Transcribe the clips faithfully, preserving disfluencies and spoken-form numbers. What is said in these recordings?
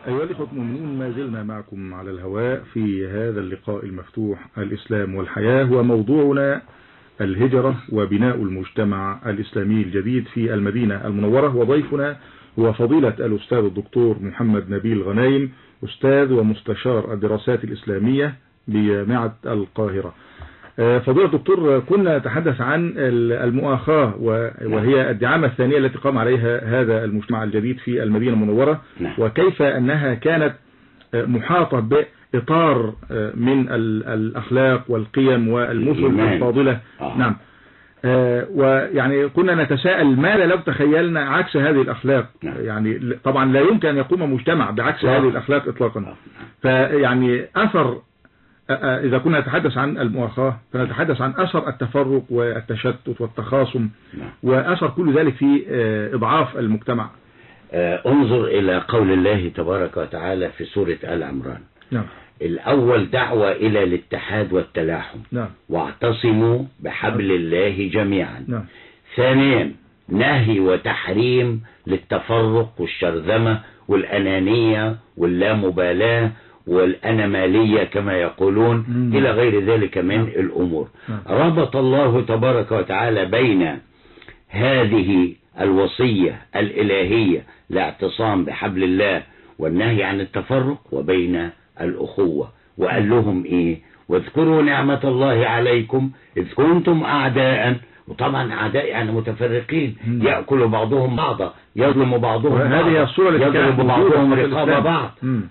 أيها الإخوة المؤمنون، ما زلنا معكم على الهواء في هذا اللقاء المفتوح الإسلام والحياة، وموضوعنا الهجرة وبناء المجتمع الإسلامي الجديد في المدينة المنورة. وضيفنا هو فضيلة الأستاذ الدكتور محمد نبيل غنايم، أستاذ ومستشار الدراسات الإسلامية بجامعة القاهرة. فضيلة الدكتور، كنا نتحدث عن المؤاخاة وهي الدعامة الثانية التي قام عليها هذا المجتمع الجديد في المدينة المنورة، وكيف أنها كانت محاطة بإطار من الأخلاق والقيم والمثل الفاضلة. آه. نعم. ويعني كنا نتساءل ماذا لو تخيلنا عكس هذه الأخلاق. نعم. يعني طبعا لا يمكن أن يقوم مجتمع بعكس هذه الأخلاق إطلاقا. فيعني أثر، إذا كنا نتحدث عن المؤاخاة فنتحدث عن أثر التفرق والتشتت والتخاصم، وأثر كل ذلك في إضعاف المجتمع. انظر إلى قول الله تبارك وتعالى في سورة آل عمران. نعم. الأول دعوة إلى الاتحاد والتلاحم. نعم. واعتصموا بحبل الله جميعا. نعم. ثانيا نهي وتحريم للتفرق والشرذمة والأنانية واللامبالاة والأنمالية كما يقولون مم. إلى غير ذلك من نعم. الأمور. نعم. ربط الله تبارك وتعالى بين هذه الوصية الإلهية لاعتصام بحبل الله والنهي عن التفرق وبين الأخوة، وقال لهم إيه؟ واذكروا نعمة الله عليكم إذ كنتم أعداء. وطبعا أعداء يعني متفرقين، مم. يأكل بعضهم بعضا، يظلم بعضهم هذه الصورة التي يضرب كانت بعضهم موجودة في رقاب الإسلام. بعض. مم.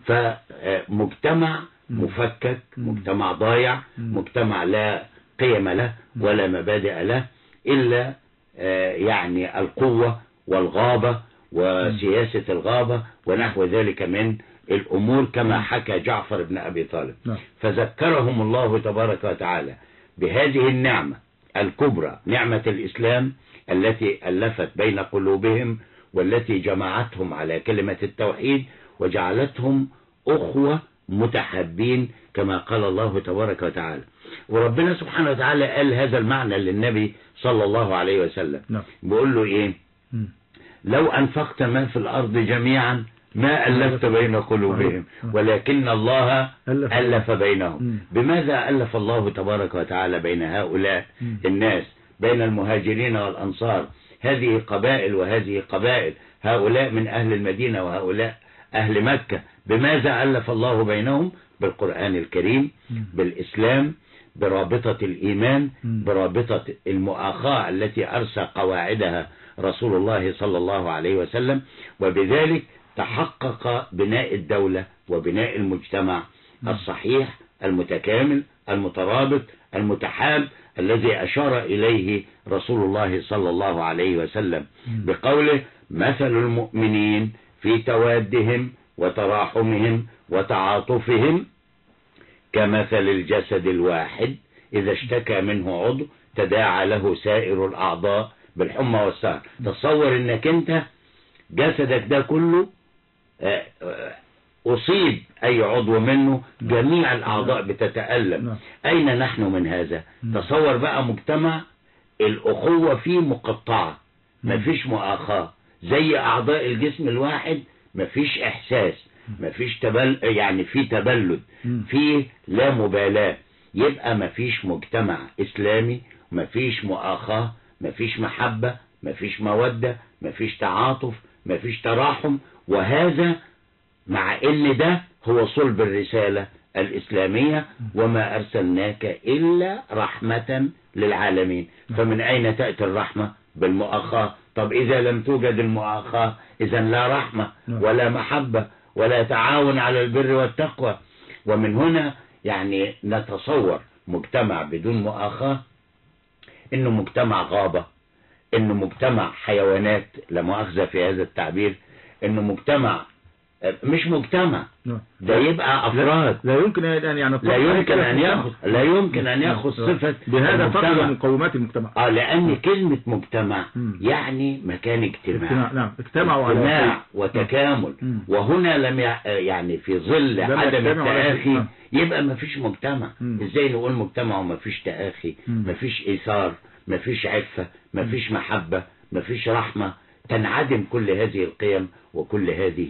فمجتمع مم. مفكك، مم. مجتمع ضايع، مم. مجتمع لا قيم له ولا مبادئ له إلا آه، يعني القوة والغابة وسياسة الغابة ونحو ذلك من الأمور كما حكى جعفر بن أبي طالب. نعم. فذكرهم الله تبارك وتعالى بهذه النعمة الكبرى، نعمة الإسلام التي ألفت بين قلوبهم والتي جمعتهم على كلمة التوحيد وجعلتهم أخوة متحابين كما قال الله تبارك وتعالى. وربنا سبحانه وتعالى قال هذا المعنى للنبي صلى الله عليه وسلم. نعم. بيقول له إيه؟ مم. لو أنفقت ما في الأرض جميعا ما ألفت بين قلوبهم ولكن الله ألف بينهم. بماذا ألف الله تبارك وتعالى بين هؤلاء الناس، بين المهاجرين والأنصار؟ هذه قبائل وهذه قبائل، هؤلاء من أهل المدينة وهؤلاء أهل مكة. بماذا ألف الله بينهم؟ بالقرآن الكريم، بالإسلام، برابطة الإيمان، برابطة المؤاخاة التي أرسى قواعدها رسول الله صلى الله عليه وسلم. وبذلك تحقق بناء الدولة وبناء المجتمع الصحيح المتكامل المترابط المتحاب الذي أشار إليه رسول الله صلى الله عليه وسلم بقوله مثل المؤمنين في توادهم وتراحمهم وتعاطفهم كمثل الجسد الواحد إذا اشتكى منه عضو تداعى له سائر الأعضاء بالحمى والسهر. تصور انك انت جسدك ده كله أصيب أي عضو منه جميع الأعضاء بتتألم. أين نحن من هذا؟ تصور بقى مجتمع الأخوة فيه مقطعة، مفيش مؤاخاة، زي أعضاء الجسم الواحد، مفيش إحساس، مفيش تبل يعني في تبلد، فيه لا مبالاة. يبقى مفيش مجتمع إسلامي، مفيش مؤاخاة، مفيش محبة، مفيش مودة، مفيش تعاطف، مفيش تراحم. وهذا مع ان ده هو صلب الرسالة الإسلامية، وما أرسلناك إلا رحمة للعالمين. فمن أين تأتي الرحمة؟ بالمؤاخاة. طب إذا لم توجد المؤاخاة إذا لا رحمة ولا محبة ولا تعاون على البر والتقوى. ومن هنا يعني نتصور مجتمع بدون مؤاخاة إنه مجتمع غابة، إنه مجتمع حيوانات، لا مؤاخذة في هذا التعبير، إنه مجتمع مش مجتمع، ده يبقى أفراد. لا يمكن أن يعني لا يمكن أن يأخذ لا يمكن أن يأخذ صفة بهذا فقد مقومات المجتمع. آه لأن كلمة مجتمع يعني مكان اجتماع. نعم، اجتماع اجتماع وتكامل. وهنا لم يعني في ظل عدم التآخي يبقى ما فيش مجتمع. ازاي نقول مجتمع وما فيش تآخي؟ ما فيش إيثار، ما فيش عفة، ما فيش محبة، ما فيش رحمة. تنعدم كل هذه القيم وكل هذه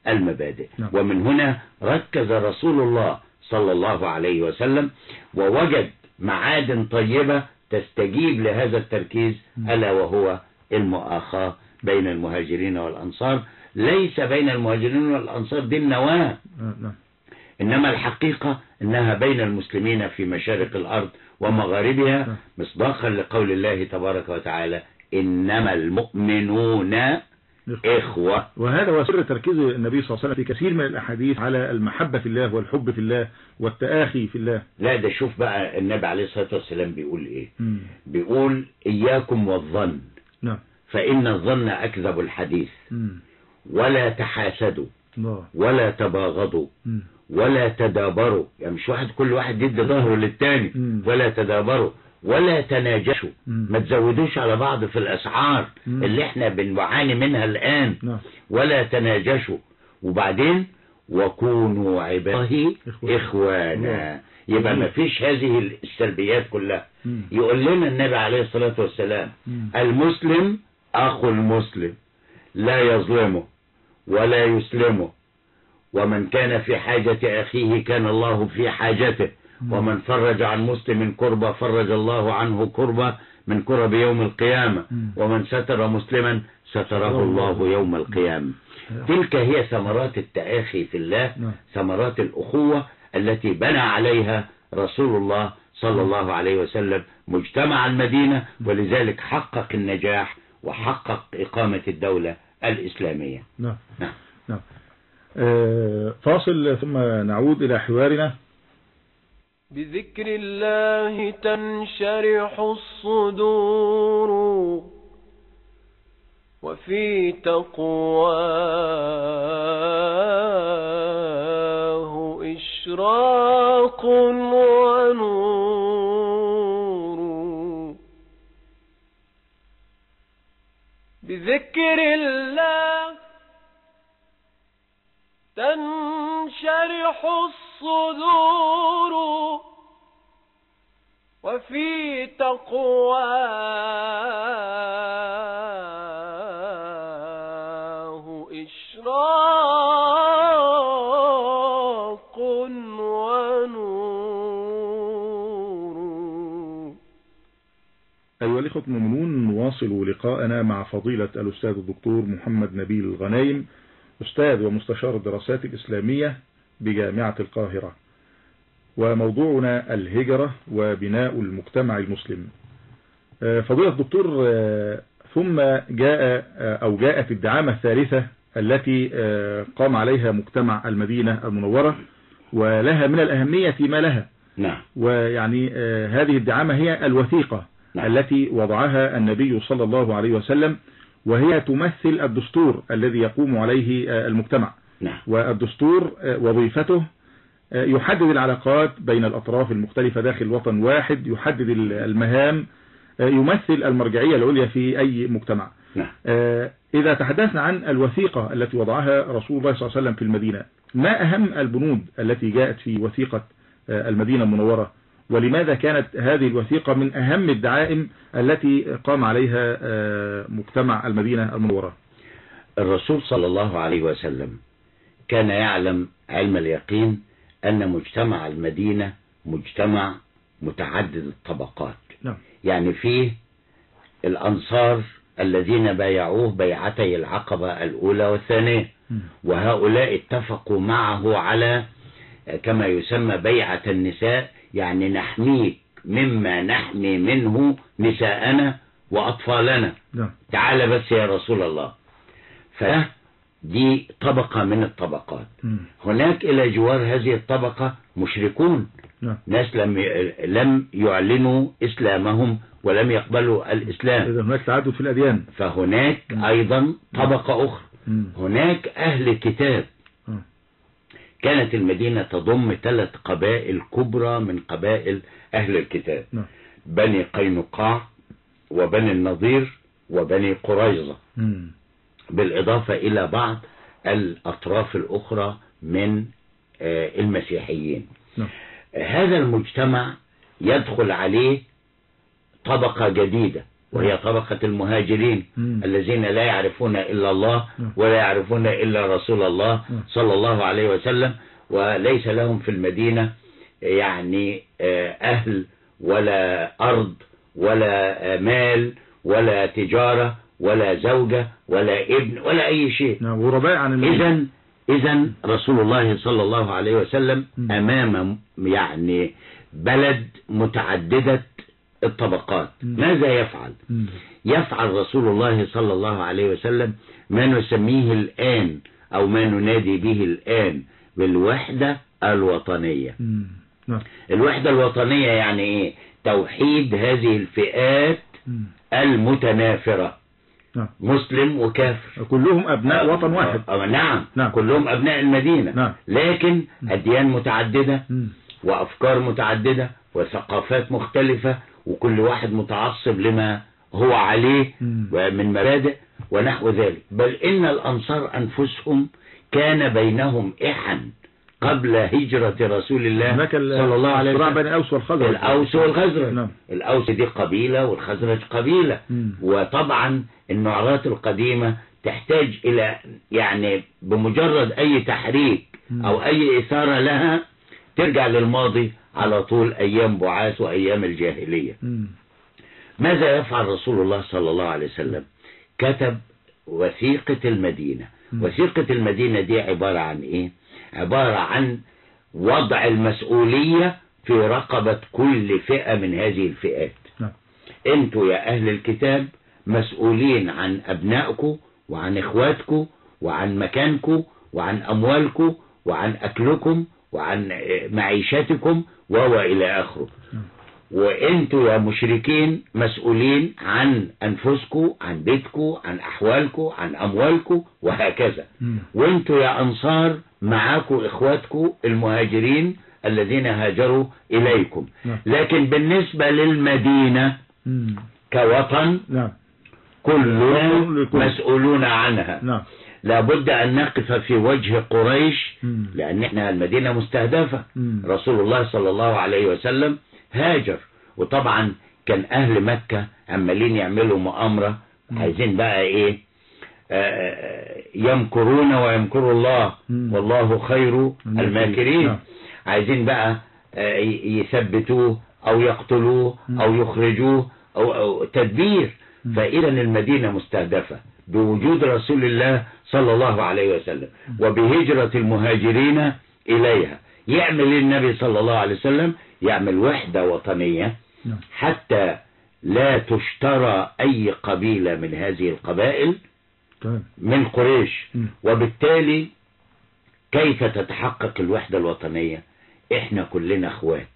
المبادئ. نعم. ومن هنا ركز رسول الله صلى الله عليه وسلم ووجد معادن طيبة تستجيب لهذا التركيز، ألا وهو المؤاخاة بين المهاجرين والأنصار. ليس بين المهاجرين والأنصار دي النواة، إنما الحقيقة إنها بين المسلمين في مشارق الأرض ومغاربها، مصداقا لقول الله تبارك وتعالى إنما المؤمنون إخوة. وهذا هو سر تركيز النبي صلى الله عليه وسلم في كثير من الأحاديث على المحبة في الله والحب في الله والتآخي في الله. لا ده شوف بقى النبي عليه الصلاة والسلام بيقول إيه؟ م. بيقول إياكم والظن، نعم، فإن الظن أكذب الحديث، م. ولا تحاسدوا، م. ولا تباغضوا، م. ولا تدابروا، يعني مش واحد كل واحد يدي ظهره للتاني، م. ولا تدابروا، ولا تناجشوا، م. ما تزودوش على بعض في الأسعار م. اللي احنا بنعاني منها الآن، م. ولا تناجشوا، وبعدين وكونوا عباده إخوانا. يبقى ما فيش هذه السلبيات كلها. م. يقول لنا النبي عليه الصلاة والسلام م. المسلم أخو المسلم لا يظلمه ولا يسلمه، ومن كان في حاجة أخيه كان الله في حاجته، ومن فرج عن مسلم كربة فرج الله عنه كربة من كرب يوم القيامة، ومن ستر مسلما ستره الله يوم القيامة. تلك هي ثمرات التآخي في الله، ثمرات الأخوة التي بنى عليها رسول الله صلى الله عليه وسلم مجتمع المدينة، ولذلك حقق النجاح وحقق إقامة الدولة الإسلامية. نعم نعم نعم. آه فاصل ثم نعود إلى حوارنا. بذكر الله تنشرح الصدور، وفي تقواه إشراق ونور. بذكر الله تنشرح الصدور، وفي تقواه إشراق ونور. أيها الإخوة المؤمنون، نواصل لقاءنا مع فضيلة الأستاذ الدكتور محمد نبيل الغنايم، أستاذ ومستشار الدراسات الإسلامية بجامعة القاهرة، وموضوعنا الهجرة وبناء المجتمع المسلم. فضيلة الدكتور، ثم جاء أو جاءت الدعامة الثالثة التي قام عليها مجتمع المدينة المنورة، ولها من الأهمية ما لها. نعم. ويعني هذه الدعامة هي الوثيقة. نعم. التي وضعها النبي صلى الله عليه وسلم، وهي تمثل الدستور الذي يقوم عليه المجتمع. نعم. والدستور وظيفته يحدد العلاقات بين الأطراف المختلفة داخل وطن واحد، يحدد المهام، يمثل المرجعية العليا في أي مجتمع. نعم. إذا تحدثنا عن الوثيقة التي وضعها رسول الله صلى الله عليه وسلم في المدينة، ما أهم البنود التي جاءت في وثيقة المدينة المنورة، ولماذا كانت هذه الوثيقة من أهم الدعائم التي قام عليها مجتمع المدينة المنورة؟ الرسول صلى الله عليه وسلم كان يعلم علم اليقين أن مجتمع المدينة مجتمع متعدد الطبقات. نعم. يعني فيه الأنصار الذين بايعوه بيعتي العقبة الأولى والثانية، وهؤلاء اتفقوا معه على كما يسمى بيعة النساء، يعني نحميك مما نحمي منه نساءنا وأطفالنا. نعم. تعال بس يا رسول الله. فدي طبقة من الطبقات. م. هناك إلى جوار هذه الطبقة مشركون. نعم. ناس لم لم يعلنوا إسلامهم ولم يقبلوا الإسلام. إذا هناك تعدد في الأديان. فهناك م. أيضا طبقة أخرى. م. هناك أهل كتاب. م. كانت المدينة تضم ثلاث قبائل كبرى من قبائل أهل الكتاب. م. بني قينقاع وبني النضير وبني قريظة، م. بالإضافة إلى بعض الأطراف الأخرى من المسيحيين. نعم. هذا المجتمع يدخل عليه طبقة جديدة وهي طبقة المهاجرين مم. الذين لا يعرفون إلا الله ولا يعرفون إلا رسول الله صلى الله عليه وسلم، وليس لهم في المدينة يعني أهل ولا أرض ولا مال ولا تجارة ولا زوجة ولا ابن ولا أي شيء. غرباء عن المدينة. إذن إذن رسول الله صلى الله عليه وسلم م. أمام يعني بلد متعددة الطبقات. م. ماذا يفعل؟ م. يفعل رسول الله صلى الله عليه وسلم ما نسميه الآن أو ما ننادي به الآن بالوحدة الوطنية. م. الوحدة الوطنية يعني إيه؟ توحيد هذه الفئات م. المتنافرة، مسلم وكافر، كلهم أبناء وطن واحد. آه آه نعم. نعم كلهم أبناء المدينة. نعم. لكن أديان متعددة م. وأفكار متعددة وثقافات مختلفة، وكل واحد متعصب لما هو عليه من مبادئ ونحو ذلك. بل إن الأنصار أنفسهم كان بينهم إحن قبل هجرة رسول الله صلى الله عليه وسلم بين الأوس والخزرج. الأوس والخزرج. نعم. الأوس دي قبيلة والخزرج قبيلة. م. وطبعا النعرات القديمة تحتاج إلى يعني بمجرد أي تحريك م. أو أي إثارة لها ترجع للماضي على طول، أيام بعاث وأيام الجاهلية. م. ماذا يفعل رسول الله صلى الله عليه وسلم؟ كتب وثيقة المدينة. م. وثيقة المدينة دي عبارة عن إيه؟ عبارة عن وضع المسؤولية في رقبة كل فئة من هذه الفئات. نعم. انتوا يا أهل الكتاب مسؤولين عن أبنائكم وعن إخواتكم وعن مكانكم وعن أموالكم وعن أكلكم وعن معيشتكم وهو إلى آخره. نعم. وانتوا يا مشركين مسؤولين عن أنفسكم، عن بيتكم، عن أحوالكم، عن أموالكم وهكذا. م. وانتوا يا أنصار معاكم إخواتكم المهاجرين الذين هاجروا إليكم. م. لكن بالنسبة للمدينة م. كوطن م. كلهم مسؤولون عنها. م. لابد أن نقف في وجه قريش، م. لأن احنا المدينة مستهدفة. م. رسول الله صلى الله عليه وسلم هاجر، وطبعا كان أهل مكة عمالين يعملوا مؤامرة، عايزين بقى إيه؟ آه يمكرون ويمكر الله والله خير الماكرين. عايزين بقى آه يثبتوه أو يقتلوه أو يخرجوه أو, أو تدبير. فإذا المدينة مستهدفة بوجود رسول الله صلى الله عليه وسلم وبهجرة المهاجرين إليها. يعمل النبي صلى الله عليه وسلم؟ يعمل وحدة وطنية حتى لا تشترى أي قبيلة من هذه القبائل من قريش. وبالتالي كيف تتحقق الوحدة الوطنية؟ احنا كلنا اخوات،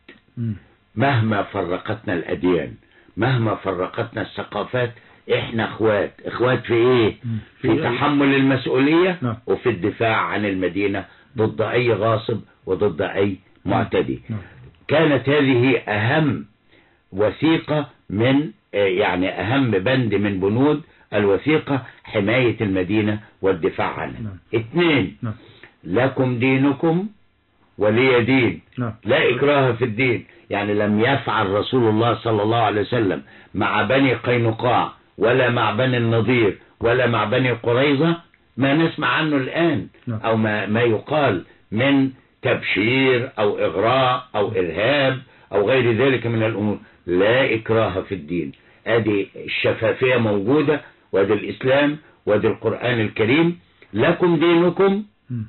مهما فرقتنا الأديان، مهما فرقتنا الثقافات، احنا اخوات. اخوات في ايه؟ في تحمل المسؤولية وفي الدفاع عن المدينة ضد اي غاصب وضد اي معتدي. كانت هذه أهم وثيقة من يعني أهم بند من بنود الوثيقة، حماية المدينة والدفاع عنها. نعم. اثنين، نعم. لكم دينكم ولي دين. نعم. لا إكراه في الدين. يعني لم يفعل رسول الله صلى الله عليه وسلم مع بني قينقاع ولا مع بني النضير ولا مع بني قريظة ما نسمع عنه الآن. نعم. أو ما, ما يقال من تبشير أو إغراء أو إرهاب أو غير ذلك من الأمور. لا إكراه في الدين. ادي الشفافية موجودة، وادي الإسلام، وادي القرآن الكريم. لكم دينكم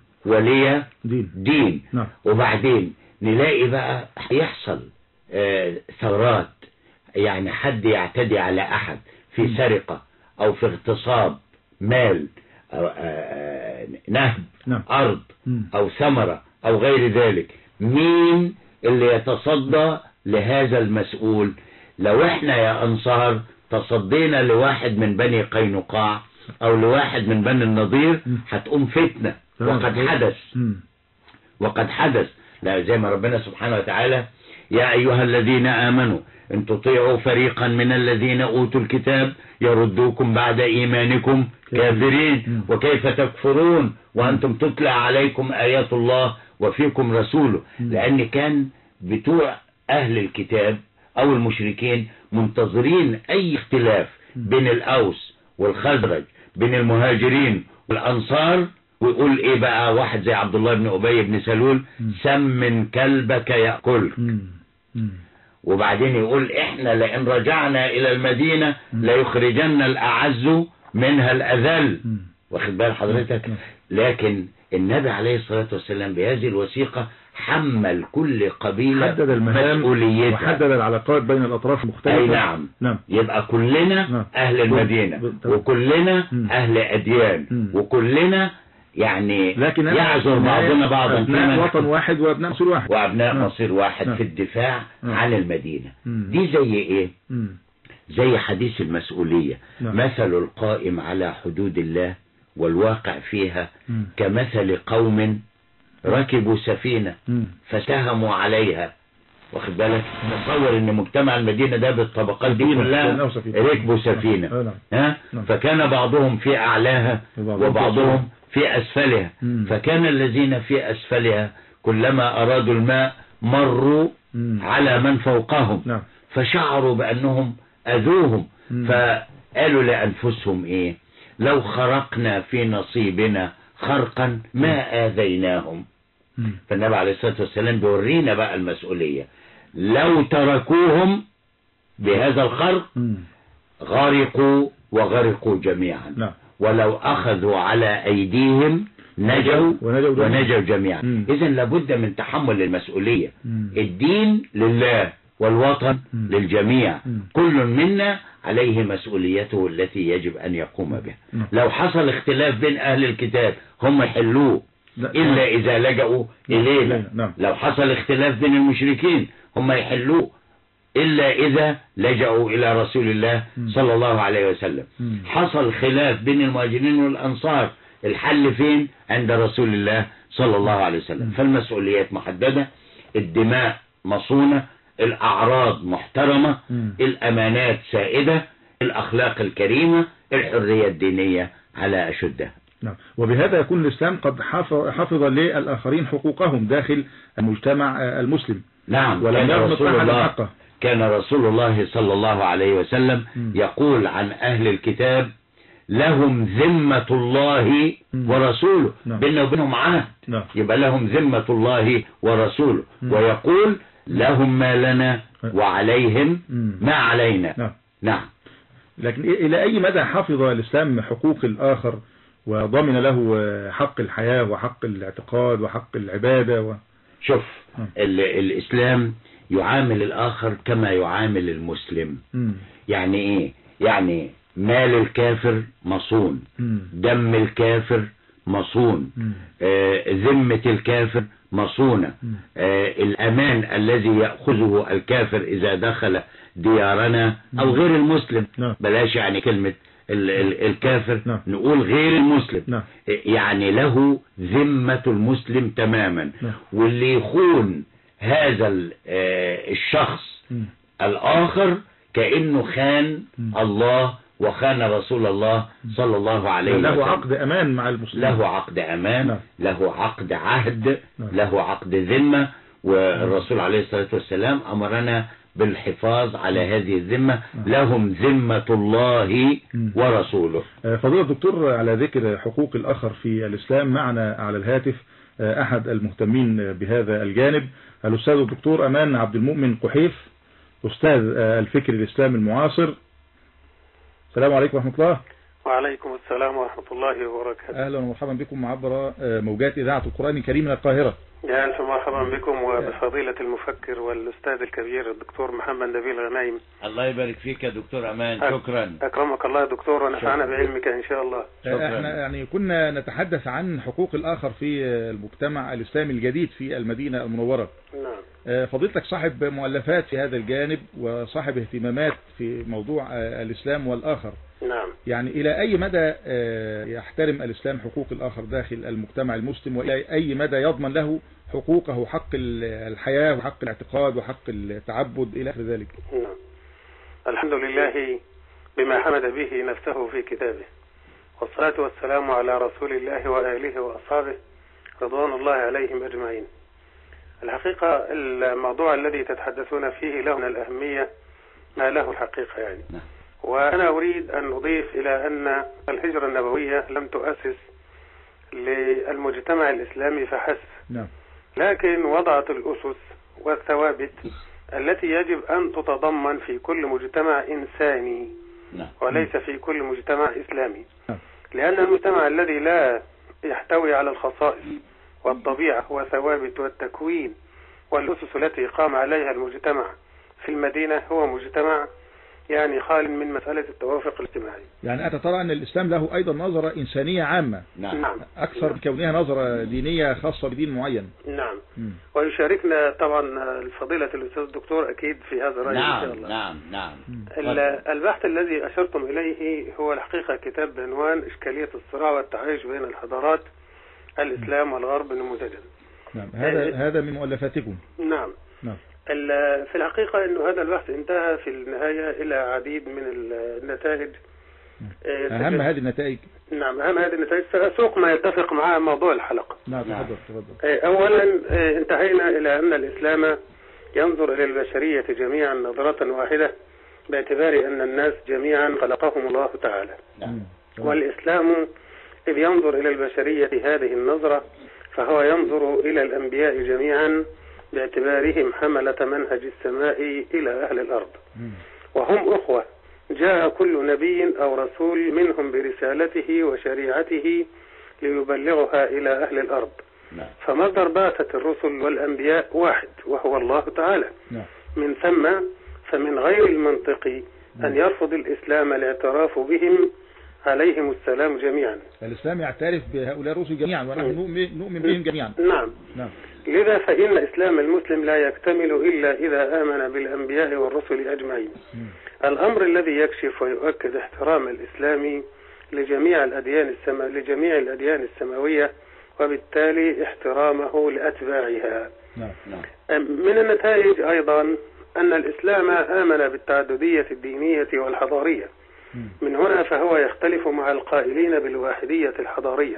ولي دين, دين. نعم. وبعدين نلاقي بقى يحصل آه ثورات، يعني حد يعتدي على أحد في م. سرقة أو في اغتصاب مال أو آه نهب نعم. أرض م. أو ثمرة أو غير ذلك. مين اللي يتصدى لهذا المسؤول؟ لو احنا يا أنصار تصدينا لواحد من بني قينقاع أو لواحد من بني النضير هتقوم فتنة. وقد حدث وقد حدث لا زي ما ربنا سبحانه وتعالى: يا أيها الذين آمنوا إن تطيعوا فريقا من الذين أوتوا الكتاب يردوكم بعد إيمانكم كافرين وكيف تكفرون وأنتم تتلى عليكم آيات الله وفيكم رسوله. لأن كان بتوع أهل الكتاب أو المشركين منتظرين أي اختلاف بين الأوس والخزرج، بين المهاجرين والأنصار، ويقول إيه بقى واحد زي عبد الله بن أبي بن سلول سمن كلبك يأكلك، وبعدين يقول إحنا لئن رجعنا إلى المدينة ليخرجن الأعز منها الأذل. واخد بال حضرتك؟ لكن النبي عليه الصلاة والسلام بهذه الوثيقة حمل كل قبيلة حدد المهام مسؤوليتها وحدد العلاقات بين الأطراف المختلفة. أي نعم. نعم. يبقى كلنا نعم. أهل المدينة وكلنا م. أهل أديان م. وكلنا يعني لكن يعذر بعضنا بعضا، أبناء وطن واحد وأبناء مصير واحد وأبناء نعم. مصير واحد نعم. في الدفاع نعم. عن المدينة. م. دي زي إيه؟ م. زي حديث المسؤولية. نعم. مثل القائم على حدود الله والواقع فيها م. كمثل قوم ركبوا سفينة م. فساهموا عليها. واخد بالك؟ تصور ان مجتمع المدينة ده بالطبقات دي كلها ركبوا سفينة، ها؟ فكان بعضهم في اعلاها وبعضهم في اسفلها، فكان الذين في اسفلها كلما ارادوا الماء مروا على من فوقهم فشعروا بانهم اذوهم، فقالوا لانفسهم ايه؟ لو خرقنا في نصيبنا خرقا ما آذيناهم. فالنبي عليه الصلاة والسلام بيورينا بقى المسؤولية. لو تركوهم بهذا الخرق غرقوا وغرقوا جميعا، لا. ولو أخذوا على أيديهم نجوا ونجوا, ونجوا جميعا. إذن لابد من تحمل المسؤولية. الدين لله والوطن للجميع، كل منا عليه مسؤوليته التي يجب أن يقوم بها. لو حصل اختلاف بين أهل الكتاب هم يحلوه إلا إذا لجأوا إلينا. لو حصل اختلاف بين المشركين هم يحلوه إلا إذا لجأوا إلى رسول الله صلى الله عليه وسلم. حصل خلاف بين المهاجرين والأنصار، الحل فين؟ عند رسول الله صلى الله عليه وسلم. فالمسؤوليات محددة، الدماء مصونة، الأعراض محترمة، الأمانات سائدة، الأخلاق الكريمة، الحرية الدينية على أشدها. نعم. وبهذا يكون الإسلام قد حفظ للآخرين حقوقهم داخل المجتمع المسلم. نعم. كان رسول الله كان رسول الله صلى الله عليه وسلم م. يقول عن أهل الكتاب لهم ذمة الله ورسوله. نعم. بيننا وبينهم عهد. نعم. يبقى لهم ذمة الله ورسوله. م. ويقول لهم ما لنا وعليهم ما علينا. نعم. نعم. لكن إلى أي مدى حفظ الإسلام حقوق الآخر وضمن له حق الحياة وحق الاعتقاد وحق العبادة و... شوف الإسلام يعامل الآخر كما يعامل المسلم. م. يعني إيه؟ يعني مال الكافر مصون، م. دم الكافر مصون، آه ذمة الكافر مصونة، آه الأمان الذي يأخذه الكافر إذا دخل ديارنا أو غير المسلم. م. بلاش يعني كلمة ال ال الكافر، م. نقول غير المسلم. م. يعني له ذمة المسلم تماما. م. واللي يخون هذا الشخص م. الآخر كأنه خان م. الله وخان رسول الله صلى الله عليه وسلم. له عقد أمان مع المسلمين، له عقد أمان، م. له عقد عهد، م. له عقد ذمة. والرسول عليه الصلاة والسلام أمرنا بالحفاظ على هذه الذمة. لهم ذمة الله ورسوله. فضيلة الدكتور، على ذكر حقوق الآخر في الإسلام معنا على الهاتف أحد المهتمين بهذا الجانب، الأستاذ الدكتور أمان عبد المؤمن قحيف، أستاذ الفكر الإسلامي المعاصر. السلام عليكم ورحمة الله. وعليكم السلام ورحمة الله وبركاته. أهلا ومرحبا بكم عبر موجات إذاعة القرآن الكريم من القاهرة. يا ألف مرحبا بكم وبفضيلة المفكر والأستاذ الكبير الدكتور محمد نبيل غنايم. الله يبارك فيك يا دكتور أمان. شكرا. أكرمك الله يا دكتور ونفعنا بعلمك إن شاء الله. شكرا. احنا يعني كنا نتحدث عن حقوق الآخر في المجتمع الإسلامي الجديد في المدينة المنورة. نعم. فضيلتك صاحب مؤلفات في هذا الجانب وصاحب اهتمامات في موضوع الإسلام والآخر. نعم. يعني إلى أي مدى يحترم الإسلام حقوق الآخر داخل المجتمع المسلم، وإلى أي مدى يضمن له حقوقه، حق الحياة وحق الاعتقاد وحق التعبد إلى آخر ذلك؟ نعم. الحمد لله بما حمد به نفسه في كتابه، والصلاة والسلام على رسول الله وآله وأصحابه رضوان الله عليهم أجمعين. الحقيقة الموضوع الذي تتحدثون فيه له من الأهمية ما له الحقيقة يعني. نعم. وأنا أريد أن أضيف إلى أن الهجرة النبوية لم تؤسس للمجتمع الإسلامي فحسب، نعم. لكن وضعت الأسس والثوابت التي يجب أن تتضمن في كل مجتمع إنساني نعم. وليس في كل مجتمع إسلامي. نعم. لأن المجتمع الذي لا يحتوي على الخصائص والطبيعة والثوابت والتكوين والأسس التي قام عليها المجتمع في المدينة هو مجتمع يعني خال من مسألة التوافق الاجتماعي. يعني أنت ترى أن الإسلام له أيضا نظرة إنسانية عامة، نعم. نعم. أكثر من كونها نظرة دينية خاصة بدين معين. نعم. م. ويشاركنا طبعا الفضيلة الأستاذ الدكتور أكيد في هذا الرأي. نعم. إن شاء الله. نعم. نعم. البحث الذي أشرتم إليه هو الحقيقة كتاب بعنوان إشكالية الصراع والتعايش بين الحضارات الإسلام والغرب نموذجا. نعم. هذا هذا من مؤلفاتكم. نعم. نعم. في الحقيقة أنه هذا البحث انتهى في النهاية إلى عديد من النتائج. أهم هذه النتائج. نعم. أهم هذه النتائج سأسوق ما يتفق مع موضوع الحلقة. نعم. تفضل تفضل. أولا انتهينا إلى أن الإسلام ينظر إلى البشرية جميعا نظرة واحدة باعتبار أن الناس جميعا خلقهم الله تعالى. نعم. والإسلام إذ ينظر إلى البشرية هذه النظرة فهو ينظر إلى الأنبياء جميعا باعتبارهم حملة منهج السماء إلى أهل الأرض، وهم أخوة جاء كل نبي أو رسول منهم برسالته وشريعته ليبلغها إلى أهل الأرض. فمصدر بعثة الرسل والأنبياء واحد وهو الله تعالى. من ثم فمن غير المنطقي أن يرفض الإسلام الاعتراف بهم عليهم السلام جميعا. الإسلام يعترف بهؤلاء الرسل جميعا ونحن نؤمن بهم جميعا. نعم. نعم. لذا فإن إسلام المسلم لا يكتمل إلا إذا آمن بالأنبياء والرسل أجمعين. الأمر الذي يكشف ويؤكد احترام الإسلام لجميع الأديان السما لجميع الأديان السماوية وبالتالي احترامه لأتباعها. نعم. من النتائج أيضا أن الإسلام آمن بالتعددية الدينية والحضارية. من هنا فهو يختلف مع القائلين بالواحدية الحضارية،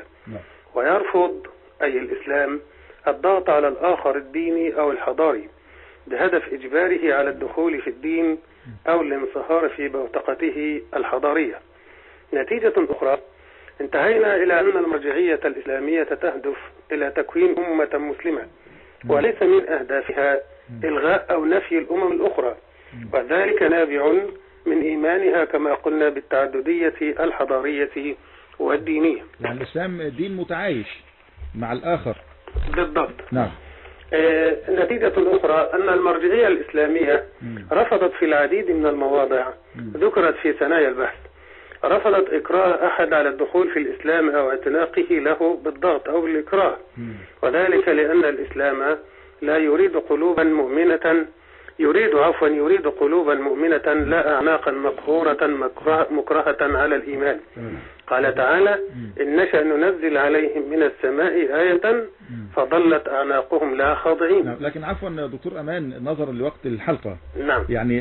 ويرفض أي الإسلام الضغط على الآخر الديني أو الحضاري بهدف إجباره على الدخول في الدين أو الانصهار في بوتقته الحضارية. نتيجة أخرى انتهينا إلى أن المرجعية الإسلامية تهدف إلى تكوين أمة مسلمة وليس من أهدافها إلغاء أو نفي الأمم الأخرى، وذلك نابع من إيمانها كما قلنا بالتعددية الحضارية والدينية. يعني الإسلام دين متعايش مع الآخر. بالضبط. نعم. آه نتيجة أخرى أن المرجعية الإسلامية مم. رفضت في العديد من المواضع مم. ذكرت في ثنايا البحث، رفضت إكراه أحد على الدخول في الإسلام أو اعتناقه له بالضغط أو بالإكراه، مم. وذلك لأن الإسلام لا يريد قلوبا مؤمنة يريد عفوا يريد قلوبا مؤمنة لا أعناقا مقهورة مكرهة على الإيمان. قال تعالى إن نشأ ننزل عليهم من السماء آية فظلت أعناقهم لا خاضعين. نعم. لكن عفوا دكتور أمان نظرا لوقت الحلقة، نعم. يعني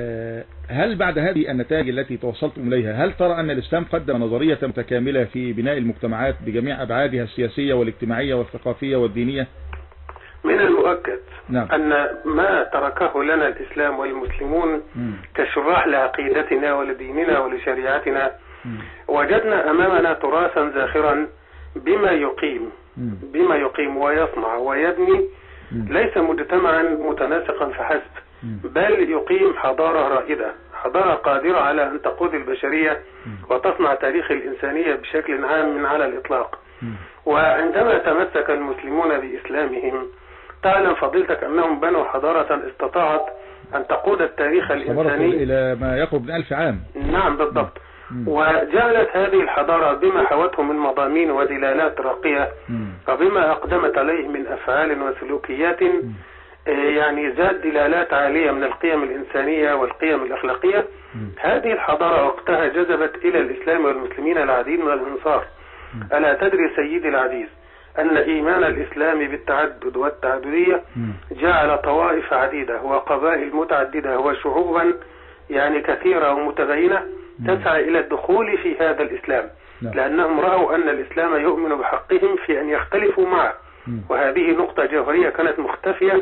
هل بعد هذه النتائج التي توصلتم إليها هل ترى أن الإسلام قدم نظرية متكاملة في بناء المجتمعات بجميع أبعادها السياسية والاجتماعية والثقافية والدينية؟ من المؤكد نعم. أن ما تركه لنا الإسلام والمسلمون مم. كشراح لعقيدتنا ولديننا ولشريعتنا مم. وجدنا أمامنا تراثا زاخرا بما يقيم مم. بما يقيم ويصنع ويبني مم. ليس مجتمعا متناسقا فحسب مم. بل يقيم حضارة رائدة، حضارة قادرة على أن تقود البشرية مم. وتصنع تاريخ الإنسانية بشكل عام من على الإطلاق. مم. وعندما تمسك المسلمون بإسلامهم تعلم فضيلتك أنهم بنوا حضارة استطاعت أن تقود التاريخ الإنساني إلى ما يقرب من ألف عام. نعم بالضبط. مم. وجعلت هذه الحضارة بما حوته من مضامين ودلالات راقية وبما أقدمت عليه من أفعال وسلوكيات مم. يعني ذات دلالات عالية من القيم الإنسانية والقيم الأخلاقية. مم. هذه الحضارة وقتها جذبت إلى الإسلام والمسلمين العديد من الأنصار. مم. ألا تدري سيدي العزيز أن إيمان الإسلام بالتعدد والتعددية جعل طوائف عديدة وقبائل متعددة وشعوبا يعني كثيرة ومتباينة تسعى إلى الدخول في هذا الإسلام لأنهم رأوا أن الإسلام يؤمن بحقهم في أن يختلفوا معه، وهذه نقطة جوهرية كانت مختفية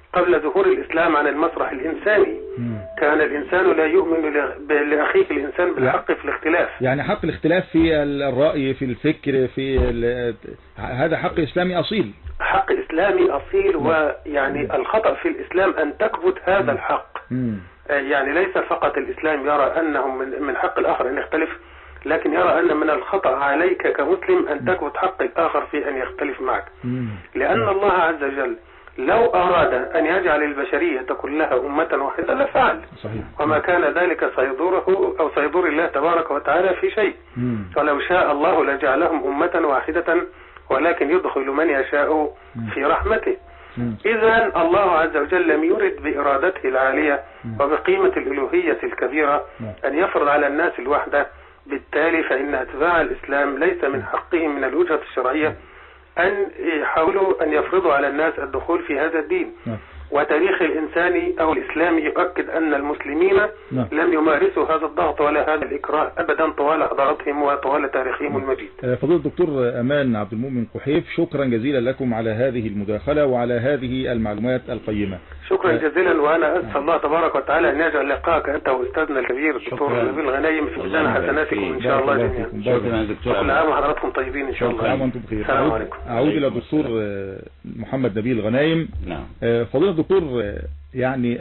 قبل ظهور الإسلام عن المسرح الإنساني. كان الإنسان لا يؤمن لأخيه الإنسان بالحق في الاختلاف. يعني حق الاختلاف في الرأي، في الفكر، في هذا حق إسلامي أصيل، حق إسلامي أصيل. ويعني الخطأ في الإسلام أن تكبت هذا الحق. يعني ليس فقط الإسلام يرى أنه من من حق الآخر أن يختلف، لكن يرى أن من الخطأ عليك كمسلم أن تكبت حق الآخر في أن يختلف معك. لأن الله عز وجل لو أراد أن يجعل البشرية كلها أمة واحدة لفعل. صحيح. وما كان ذلك سيضره أو سيضر الله تبارك وتعالى في شيء. ولو شاء الله لجعلهم أمة واحدة ولكن يدخل من يشاء في رحمته. إذن الله عز وجل لم يرد بإرادته العالية وبقيمة الإلوهية الكبيرة أن يفرض على الناس الوحدة. بالتالي فإن أتباع الإسلام ليس من حقهم من الوجهة الشرعية أن يحاولوا أن يفرضوا على الناس الدخول في هذا الدين. وتاريخ الإنساني أو الإسلامي يؤكد أن المسلمين لم يمارسوا هذا الضغط ولا هذا الإكراه أبدا طوال حضارتهم وطوال تاريخهم المجيد. فضيلة الدكتور أمان عبد المؤمن قحيف، شكرا جزيلا لكم على هذه المداخلة وعلى هذه المعلومات القيمة. شكرا جزيلا، وأنا أسأل الله تبارك وتعالى أن يجعل لقاءك أنت وأستاذنا الكبير الدكتور نبيل غنايم في ميزان حسناتكم إن شاء الله جميعا. شكرا دكتور. كل عام وحضراتكم طيبين إن شاء الله. كل عام وأنتم بخير. السلام عليكم. أعود إلى الدكتور محمد نبيل غنايم. نعم. فضيلة الدكتور، يعني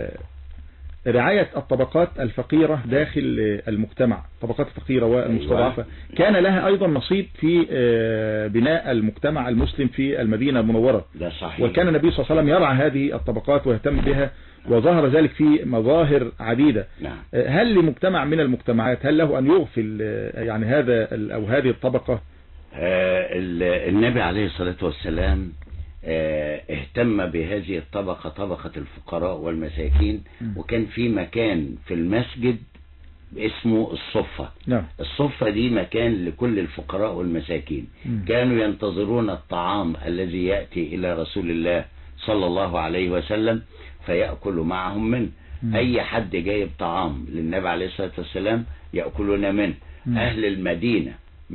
رعاية الطبقات الفقيرة داخل المجتمع، الطبقات الفقيرة والمستضعفة، كان لها أيضا نصيب في بناء المجتمع المسلم في المدينة المنورة. ده صحيح. وكان النبي صلى الله عليه وسلم يرعى هذه الطبقات ويهتم بها، وظهر ذلك في مظاهر عديدة. نعم. هل لمجتمع من المجتمعات هل له أن يغفل يعني هذا أو هذه الطبقة؟ النبي عليه الصلاة والسلام اهتم بهذه الطبقة، طبقة الفقراء والمساكين. وكان في مكان في المسجد اسمه الصفة. نعم. الصفة دي مكان لكل الفقراء والمساكين. م. كانوا ينتظرون الطعام الذي يأتي إلى رسول الله صلى الله عليه وسلم فيأكل معهم منه. م. أي حد جايب طعام للنبي عليه الصلاة والسلام يأكلون منه. م. أهل المدينة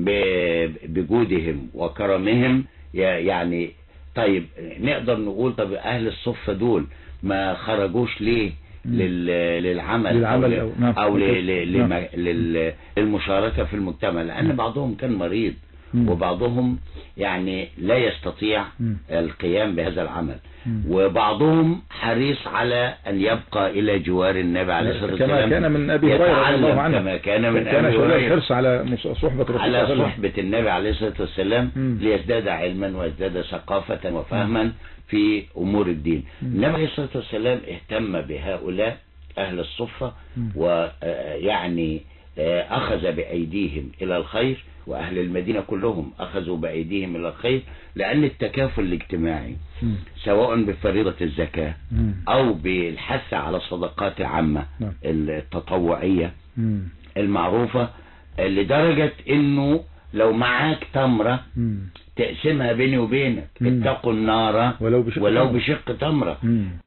بجودهم وكرمهم يعني. طيب نقدر نقول طب أهل الصفة دول ما خرجوش ليه للعمل, للعمل أو, أو, أو للمشاركة في المجتمع؟ لأن بعضهم كان مريض وبعضهم يعني لا يستطيع القيام بهذا العمل، وبعضهم حريص على أن يبقى إلى جوار النبي عليه الصلاة والسلام كما كان من أبي هريرة رضي الله عنه، كما كان من كان أبي هريرة الحرص على صحبة رسول على صحبة النبي عليه الصلاة والسلام ليزداد علما ويزداد ثقافة وفهما في أمور الدين. النبي عليه الصلاة والسلام اهتم بهؤلاء أهل الصفة، ويعني أخذ بأيديهم إلى الخير، وأهل المدينة كلهم أخذوا بأيديهم إلى الخير، لأن التكافل الاجتماعي سواء بفريضة الزكاة أو بالحث على الصدقات العامة التطوعية المعروفة، لدرجة إنه لو معاك تمرة تقسمها بيني وبينك، اتقوا النار ولو بشق, ولو بشق تمرة.